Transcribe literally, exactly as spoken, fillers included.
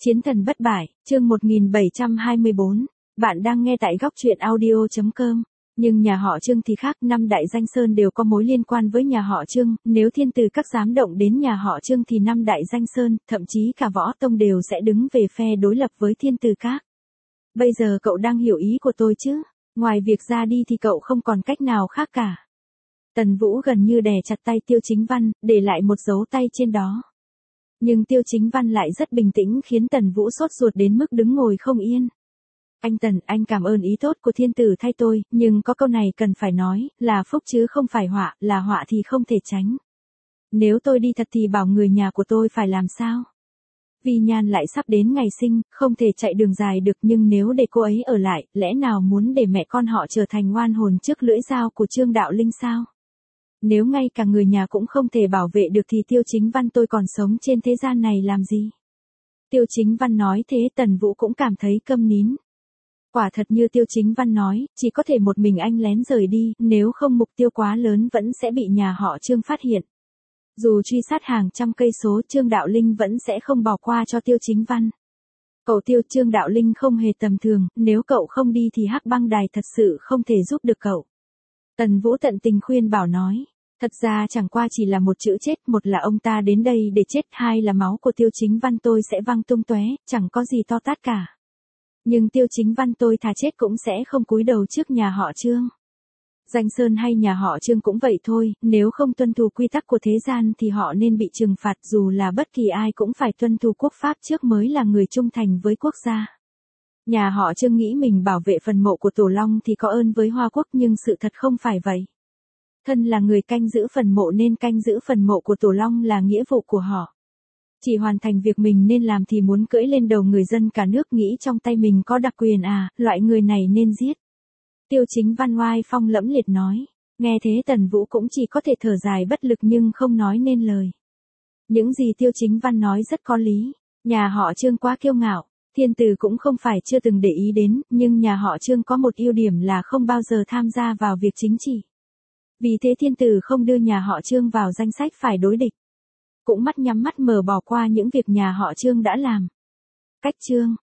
Chiến thần bất bại, chương một nghìn bảy trăm hai mươi bốn. Bạn đang nghe tại góc truyện audio chấm com. Nhưng nhà họ Trương thì khác, năm đại danh sơn đều có mối liên quan với nhà họ Trương, nếu thiên tử các dám động đến nhà họ Trương thì năm đại danh sơn, thậm chí cả võ tông đều sẽ đứng về phe đối lập với thiên tử các. Bây giờ cậu đang hiểu ý của tôi chứ? Ngoài việc ra đi thì cậu không còn cách nào khác cả. Tần Vũ gần như đè chặt tay Tiêu Chính Văn, để lại một dấu tay trên đó. Nhưng Tiêu Chính Văn lại rất bình tĩnh khiến Tần Vũ sốt ruột đến mức đứng ngồi không yên. Anh Tần, anh cảm ơn ý tốt của thiên tử thay tôi, nhưng có câu này cần phải nói, là phúc chứ không phải họa, là họa thì không thể tránh. Nếu tôi đi thật thì bảo người nhà của tôi phải làm sao? Vi Nhan lại sắp đến ngày sinh, không thể chạy đường dài được, nhưng nếu để cô ấy ở lại, lẽ nào muốn để mẹ con họ trở thành oan hồn trước lưỡi dao của Trương Đạo Linh sao? Nếu ngay cả người nhà cũng không thể bảo vệ được thì Tiêu Chính Văn tôi còn sống trên thế gian này làm gì? Tiêu Chính Văn nói thế Tần Vũ cũng cảm thấy câm nín. Quả thật như Tiêu Chính Văn nói, chỉ có thể một mình anh lén rời đi, nếu không mục tiêu quá lớn vẫn sẽ bị nhà họ Trương phát hiện. Dù truy sát hàng trăm cây số, Trương Đạo Linh vẫn sẽ không bỏ qua cho Tiêu Chính Văn. Cậu Tiêu, Trương Đạo Linh không hề tầm thường, nếu cậu không đi thì Hắc Băng Đài thật sự không thể giúp được cậu. Tần Vũ tận tình khuyên bảo nói. Thật ra chẳng qua chỉ là một chữ chết, một là ông ta đến đây để chết, hai là máu của Tiêu Chính Văn tôi sẽ văng tung tóe, chẳng có gì to tát cả. Nhưng Tiêu Chính Văn tôi thà chết cũng sẽ không cúi đầu trước nhà họ Trương. Danh Sơn hay nhà họ Trương cũng vậy thôi, nếu không tuân thủ quy tắc của thế gian thì họ nên bị trừng phạt, dù là bất kỳ ai cũng phải tuân thủ quốc pháp trước mới là người trung thành với quốc gia. Nhà họ Trương nghĩ mình bảo vệ phần mộ của Tổ Long thì có ơn với Hoa Quốc, nhưng sự thật không phải vậy. Thân là người canh giữ phần mộ nên canh giữ phần mộ của Tổ Long là nghĩa vụ của họ. Chỉ hoàn thành việc mình nên làm thì muốn cưỡi lên đầu người dân cả nước, nghĩ trong tay mình có đặc quyền à, loại người này nên giết. Tiêu Chính Văn oai phong lẫm liệt nói. Nghe thế Tần Vũ cũng chỉ có thể thở dài bất lực nhưng không nói nên lời. Những gì Tiêu Chính Văn nói rất có lý. Nhà họ Trương quá kiêu ngạo. Thiên tử cũng không phải chưa từng để ý đến, nhưng nhà họ Trương có một ưu điểm là không bao giờ tham gia vào việc chính trị. Vì thế thiên tử không đưa nhà họ Trương vào danh sách phải đối địch. Cũng mắt nhắm mắt mở bỏ qua những việc nhà họ Trương đã làm. Cách Trương,